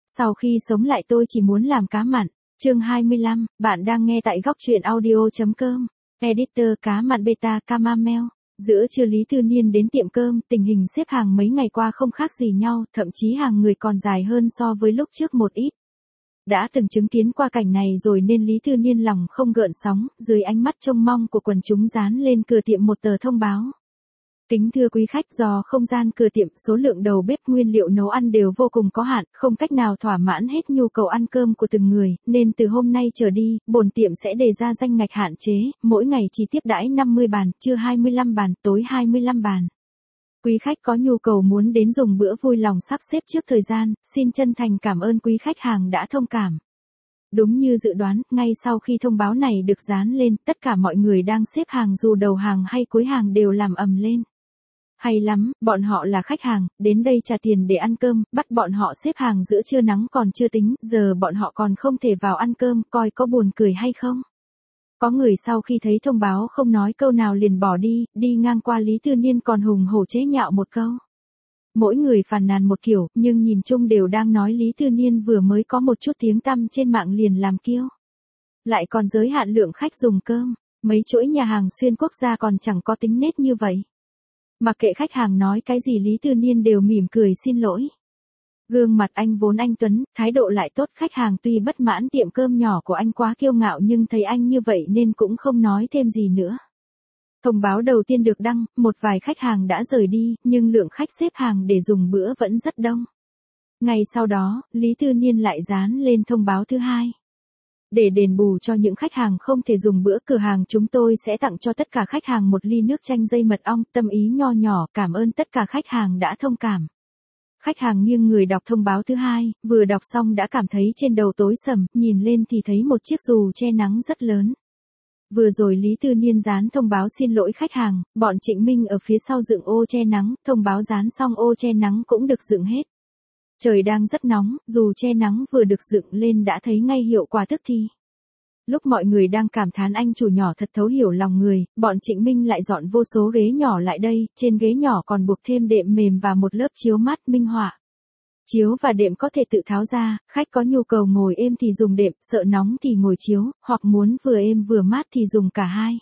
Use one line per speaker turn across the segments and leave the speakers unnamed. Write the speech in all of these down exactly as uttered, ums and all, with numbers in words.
Sau khi sống lại tôi chỉ muốn làm cá mặn. Chương hai mươi lăm, bạn đang nghe tại góc truyện audio.com. Editor cá mặn beta Camamel. Giữa trưa Lý Thư Niên đến tiệm cơm, tình hình xếp hàng mấy ngày qua không khác gì nhau, thậm chí hàng người còn dài hơn so với lúc trước một ít. Đã từng chứng kiến qua cảnh này rồi nên Lý Thư Niên lòng không gợn sóng, dưới ánh mắt trông mong của quần chúng dán lên cửa tiệm một tờ thông báo. Kính thưa quý khách, do không gian cửa tiệm, số lượng đầu bếp nguyên liệu nấu ăn đều vô cùng có hạn, không cách nào thỏa mãn hết nhu cầu ăn cơm của từng người, nên từ hôm nay trở đi, bổn tiệm sẽ đề ra danh ngạch hạn chế, mỗi ngày chỉ tiếp đãi năm mươi bàn, trưa hai mươi lăm bàn, tối hai mươi lăm bàn. Quý khách có nhu cầu muốn đến dùng bữa vui lòng sắp xếp trước thời gian, xin chân thành cảm ơn quý khách hàng đã thông cảm. Đúng như dự đoán, ngay sau khi thông báo này được dán lên, tất cả mọi người đang xếp hàng dù đầu hàng hay cuối hàng đều làm ầm lên. Hay lắm, bọn họ là khách hàng, đến đây trả tiền để ăn cơm, bắt bọn họ xếp hàng giữa trưa nắng còn chưa tính, giờ bọn họ còn không thể vào ăn cơm, coi có buồn cười hay không. Có người sau khi thấy thông báo không nói câu nào liền bỏ đi, đi ngang qua Lý Thư Niên còn hùng hổ chế nhạo một câu. Mỗi người phàn nàn một kiểu, nhưng nhìn chung đều đang nói Lý Thư Niên vừa mới có một chút tiếng tăm trên mạng liền làm kiêu. Lại còn giới hạn lượng khách dùng cơm, mấy chuỗi nhà hàng xuyên quốc gia còn chẳng có tính nết như vậy. Mặc kệ khách hàng nói cái gì Lý Thư Niên đều mỉm cười xin lỗi. Gương mặt anh vốn anh tuấn, thái độ lại tốt, khách hàng tuy bất mãn tiệm cơm nhỏ của anh quá kiêu ngạo nhưng thấy anh như vậy nên cũng không nói thêm gì nữa. Thông báo đầu tiên được đăng, một vài khách hàng đã rời đi, nhưng lượng khách xếp hàng để dùng bữa vẫn rất đông. Ngay sau đó, Lý Thư Niên lại dán lên thông báo thứ hai. Để đền bù cho những khách hàng không thể dùng bữa, cửa hàng chúng tôi sẽ tặng cho tất cả khách hàng một ly nước chanh dây mật ong, tâm ý nho nhỏ, cảm ơn tất cả khách hàng đã thông cảm. Khách hàng nghiêng người đọc thông báo thứ hai, vừa đọc xong đã cảm thấy trên đầu tối sầm, nhìn lên thì thấy một chiếc dù che nắng rất lớn. Vừa rồi Lý Thư Niên dán thông báo xin lỗi khách hàng, bọn Trịnh Minh ở phía sau dựng ô che nắng, thông báo dán xong ô che nắng cũng được dựng hết. Trời đang rất nóng, dù che nắng vừa được dựng lên đã thấy ngay hiệu quả tức thì. Lúc mọi người đang cảm thán anh chủ nhỏ thật thấu hiểu lòng người, bọn Trịnh Minh lại dọn vô số ghế nhỏ lại đây, trên ghế nhỏ còn buộc thêm đệm mềm và một lớp chiếu mát minh họa. Chiếu và đệm có thể tự tháo ra, khách có nhu cầu ngồi êm thì dùng đệm, sợ nóng thì ngồi chiếu, hoặc muốn vừa êm vừa mát thì dùng cả hai.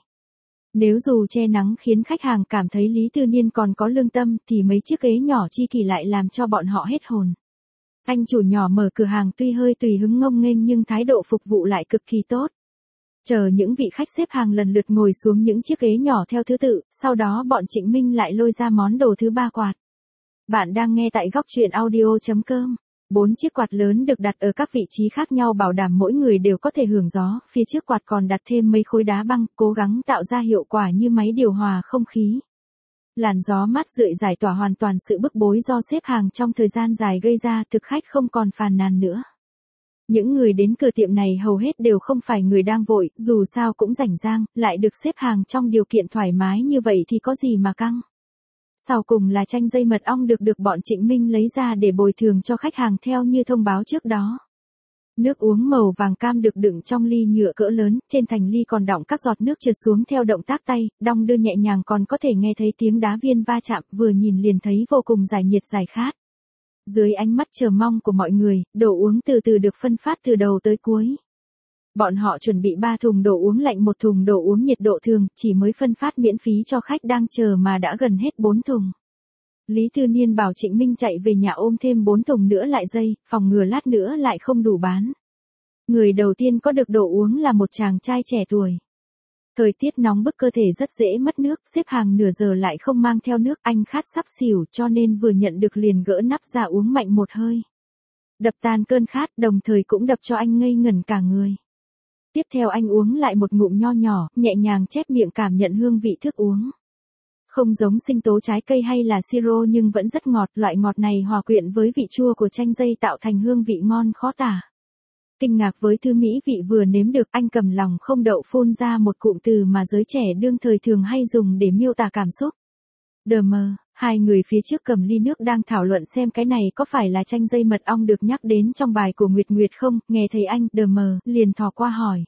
Nếu dù che nắng khiến khách hàng cảm thấy Lý Thư Niên còn có lương tâm thì mấy chiếc ghế nhỏ chi kỳ lại làm cho bọn họ hết hồn. Anh chủ nhỏ mở cửa hàng tuy hơi tùy hứng ngông nghênh nhưng thái độ phục vụ lại cực kỳ tốt. Chờ những vị khách xếp hàng lần lượt ngồi xuống những chiếc ghế nhỏ theo thứ tự, sau đó bọn Trịnh Minh lại lôi ra món đồ thứ ba, quạt. Bạn đang nghe tại góc truyện audio.com. Bốn chiếc quạt lớn được đặt ở các vị trí khác nhau bảo đảm mỗi người đều có thể hưởng gió, phía trước quạt còn đặt thêm mấy khối đá băng, cố gắng tạo ra hiệu quả như máy điều hòa không khí. Làn gió mát rượi giải tỏa hoàn toàn sự bức bối do xếp hàng trong thời gian dài gây ra, thực khách không còn phàn nàn nữa. Những người đến cửa tiệm này hầu hết đều không phải người đang vội, dù sao cũng rảnh rang, lại được xếp hàng trong điều kiện thoải mái như vậy thì có gì mà căng. Sau cùng là chanh dây mật ong được được bọn Trịnh Minh lấy ra để bồi thường cho khách hàng theo như thông báo trước đó. Nước uống màu vàng cam được đựng trong ly nhựa cỡ lớn, trên thành ly còn đọng các giọt nước trượt xuống theo động tác tay, đong đưa nhẹ nhàng, còn có thể nghe thấy tiếng đá viên va chạm, vừa nhìn liền thấy vô cùng giải nhiệt giải khát. Dưới ánh mắt chờ mong của mọi người, đồ uống từ từ được phân phát từ đầu tới cuối. Bọn họ chuẩn bị ba thùng đồ uống lạnh, một thùng đồ uống nhiệt độ thường, chỉ mới phân phát miễn phí cho khách đang chờ mà đã gần hết bốn thùng. Lý Thư Niên bảo Trịnh Minh chạy về nhà ôm thêm bốn thùng nữa lại dây, phòng ngừa lát nữa lại không đủ bán. Người đầu tiên có được đồ uống là một chàng trai trẻ tuổi. Thời tiết nóng bức cơ thể rất dễ mất nước, xếp hàng nửa giờ lại không mang theo nước, anh khát sắp xỉu cho nên vừa nhận được liền gỡ nắp ra uống mạnh một hơi. Đập tan cơn khát, đồng thời cũng đập cho anh ngây ngẩn cả người. Tiếp theo anh uống lại một ngụm nho nhỏ, nhẹ nhàng chép miệng cảm nhận hương vị thức uống. Không giống sinh tố trái cây hay là siro nhưng vẫn rất ngọt, loại ngọt này hòa quyện với vị chua của chanh dây tạo thành hương vị ngon khó tả. Kinh ngạc với thứ mỹ vị vừa nếm được, anh cầm lòng không đậu phun ra một cụm từ mà giới trẻ đương thời thường hay dùng để miêu tả cảm xúc. Đờ mờ, hai người phía trước cầm ly nước đang thảo luận xem cái này có phải là chanh dây mật ong được nhắc đến trong bài của Nguyệt Nguyệt không, nghe thấy anh, đờ mờ, liền thò qua hỏi.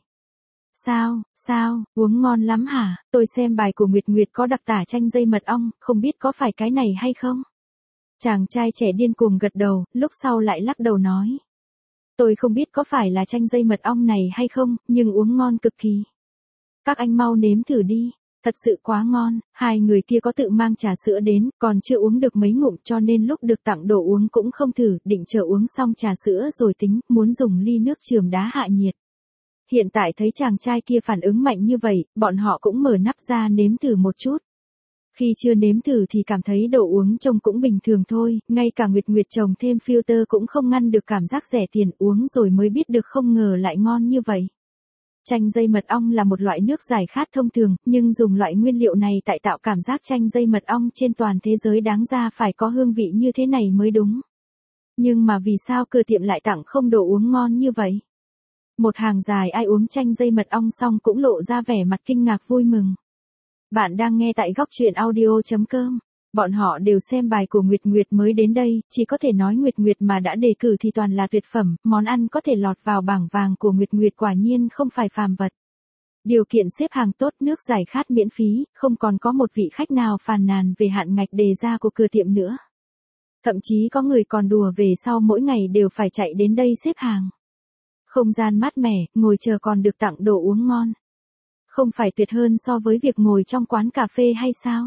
Sao, sao, uống ngon lắm hả, tôi xem bài của Nguyệt Nguyệt có đặc tả chanh dây mật ong, không biết có phải cái này hay không? Chàng trai trẻ điên cuồng gật đầu, lúc sau lại lắc đầu nói. Tôi không biết có phải là chanh dây mật ong này hay không, nhưng uống ngon cực kỳ. Các anh mau nếm thử đi. Thật sự quá ngon, hai người kia có tự mang trà sữa đến, còn chưa uống được mấy ngụm cho nên lúc được tặng đồ uống cũng không thử, định chờ uống xong trà sữa rồi tính, muốn dùng ly nước chườm đá hạ nhiệt. Hiện tại thấy chàng trai kia phản ứng mạnh như vậy, bọn họ cũng mở nắp ra nếm thử một chút. Khi chưa nếm thử thì cảm thấy đồ uống trông cũng bình thường thôi, ngay cả Nguyệt Nguyệt trồng thêm filter cũng không ngăn được cảm giác rẻ tiền, uống rồi mới biết được không ngờ lại ngon như vậy. Chanh dây mật ong là một loại nước giải khát thông thường, nhưng dùng loại nguyên liệu này tại tạo cảm giác chanh dây mật ong trên toàn thế giới đáng ra phải có hương vị như thế này mới đúng. Nhưng mà vì sao cửa tiệm lại tặng không đồ uống ngon như vậy? Một hàng dài ai uống chanh dây mật ong xong cũng lộ ra vẻ mặt kinh ngạc vui mừng. Bạn đang nghe tại góc truyện audio chấm com. Bọn họ đều xem bài của Nguyệt Nguyệt mới đến đây, chỉ có thể nói Nguyệt Nguyệt mà đã đề cử thì toàn là tuyệt phẩm, món ăn có thể lọt vào bảng vàng của Nguyệt Nguyệt quả nhiên không phải phàm vật. Điều kiện xếp hàng tốt, nước giải khát miễn phí, không còn có một vị khách nào phàn nàn về hạn ngạch đề ra của cửa tiệm nữa. Thậm chí có người còn đùa về sau mỗi ngày đều phải chạy đến đây xếp hàng. Không gian mát mẻ, ngồi chờ còn được tặng đồ uống ngon. Không phải tuyệt hơn so với việc ngồi trong quán cà phê hay sao?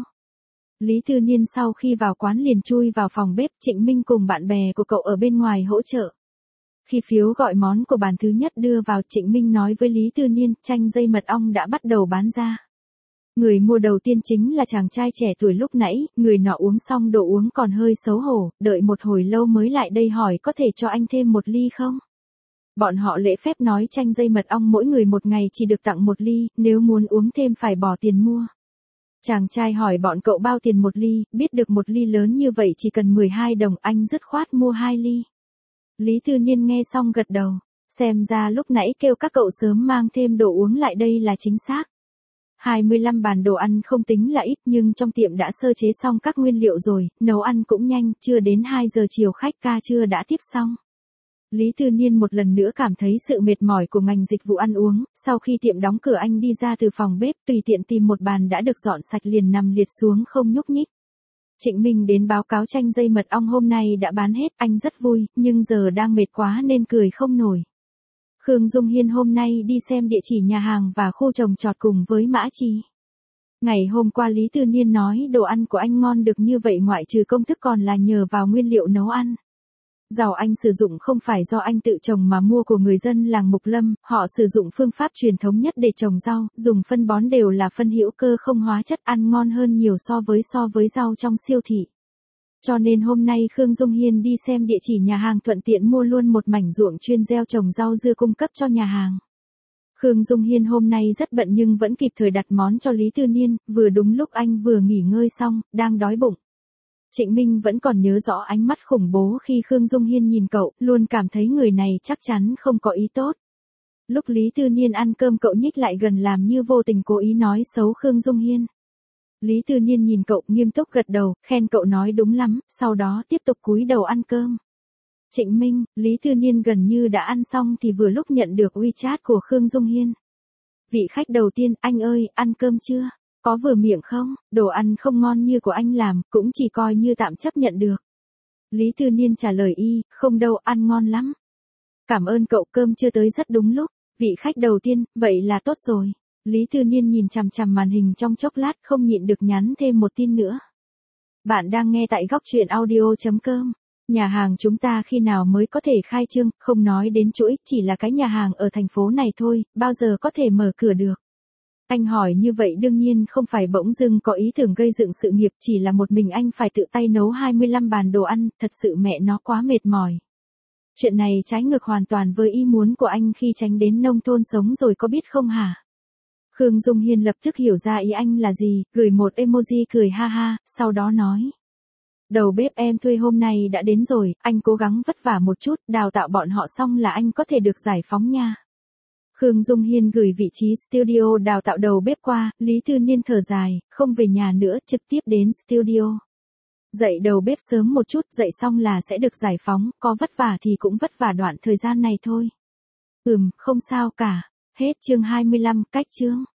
Lý Tư Niên sau khi vào quán liền chui vào phòng bếp, Trịnh Minh cùng bạn bè của cậu ở bên ngoài hỗ trợ. Khi phiếu gọi món của bàn thứ nhất đưa vào, Trịnh Minh nói với Lý Tư Niên, chanh dây mật ong đã bắt đầu bán ra. Người mua đầu tiên chính là chàng trai trẻ tuổi lúc nãy, người nọ uống xong đồ uống còn hơi xấu hổ, đợi một hồi lâu mới lại đây hỏi có thể cho anh thêm một ly không? Bọn họ lễ phép nói chanh dây mật ong mỗi người một ngày chỉ được tặng một ly, nếu muốn uống thêm phải bỏ tiền mua. Chàng trai hỏi bọn cậu bao tiền một ly, biết được một ly lớn như vậy chỉ cần mười hai đồng, anh dứt khoát mua hai ly. Lý Tư Niên nghe xong gật đầu, xem ra lúc nãy kêu các cậu sớm mang thêm đồ uống lại đây là chính xác. hai mươi lăm bàn đồ ăn không tính là ít nhưng trong tiệm đã sơ chế xong các nguyên liệu rồi, nấu ăn cũng nhanh, chưa đến hai giờ chiều khách ca trưa đã tiếp xong. Lý Tư Niên một lần nữa cảm thấy sự mệt mỏi của ngành dịch vụ ăn uống, sau khi tiệm đóng cửa anh đi ra từ phòng bếp tùy tiện tìm một bàn đã được dọn sạch liền nằm liệt xuống không nhúc nhích. Trịnh Minh đến báo cáo chanh dây mật ong hôm nay đã bán hết, anh rất vui, nhưng giờ đang mệt quá nên cười không nổi. Khương Dung Hiên hôm nay đi xem địa chỉ nhà hàng và khu trồng trọt cùng với Mã Chi. Ngày hôm qua Lý Tư Niên nói đồ ăn của anh ngon được như vậy ngoại trừ công thức còn là nhờ vào nguyên liệu nấu ăn. Rau anh sử dụng không phải do anh tự trồng mà mua của người dân làng Mục Lâm, họ sử dụng phương pháp truyền thống nhất để trồng rau, dùng phân bón đều là phân hữu cơ không hóa chất, ăn ngon hơn nhiều so với so với rau trong siêu thị. Cho nên hôm nay Khương Dung Hiên đi xem địa chỉ nhà hàng thuận tiện mua luôn một mảnh ruộng chuyên gieo trồng rau dưa cung cấp cho nhà hàng. Khương Dung Hiên hôm nay rất bận nhưng vẫn kịp thời đặt món cho Lý Tư Niên, vừa đúng lúc anh vừa nghỉ ngơi xong, đang đói bụng. Trịnh Minh vẫn còn nhớ rõ ánh mắt khủng bố khi Khương Dung Hiên nhìn cậu, luôn cảm thấy người này chắc chắn không có ý tốt. Lúc Lý Tư Niên ăn cơm cậu nhích lại gần làm như vô tình cố ý nói xấu Khương Dung Hiên. Lý Tư Niên nhìn cậu nghiêm túc gật đầu, khen cậu nói đúng lắm, sau đó tiếp tục cúi đầu ăn cơm. Trịnh Minh, Lý Tư Niên gần như đã ăn xong thì vừa lúc nhận được WeChat của Khương Dung Hiên. Vị khách đầu tiên, anh ơi, ăn cơm chưa? Có vừa miệng không? Đồ ăn không ngon như của anh làm, cũng chỉ coi như tạm chấp nhận được. Lý Tư Niên trả lời y, không đâu, ăn ngon lắm. Cảm ơn cậu, cơm chưa tới rất đúng lúc. Vị khách đầu tiên, vậy là tốt rồi. Lý Tư Niên nhìn chằm chằm màn hình trong chốc lát không nhịn được nhắn thêm một tin nữa. Bạn đang nghe tại góc truyện audio chấm com. Nhà hàng chúng ta khi nào mới có thể khai trương, không nói đến chuỗi, chỉ là cái nhà hàng ở thành phố này thôi, bao giờ có thể mở cửa được. Anh hỏi như vậy đương nhiên không phải bỗng dưng có ý tưởng gây dựng sự nghiệp, chỉ là một mình anh phải tự tay nấu hai mươi lăm bàn đồ ăn, thật sự mẹ nó quá mệt mỏi. Chuyện này trái ngược hoàn toàn với ý muốn của anh khi tránh đến nông thôn sống rồi có biết không hả? Khương Dung Hiên lập tức hiểu ra ý anh là gì, gửi một emoji cười ha ha, sau đó nói. Đầu bếp em thuê hôm nay đã đến rồi, anh cố gắng vất vả một chút, đào tạo bọn họ xong là anh có thể được giải phóng nha. Khương Dung Hiên gửi vị trí studio đào tạo đầu bếp qua, Lý Tư Niên thở dài, không về nhà nữa, trực tiếp đến studio. Dạy đầu bếp sớm một chút, dạy xong là sẽ được giải phóng, có vất vả thì cũng vất vả đoạn thời gian này thôi. Ừm, không sao cả. Hết chương hai mươi lăm, cách chương.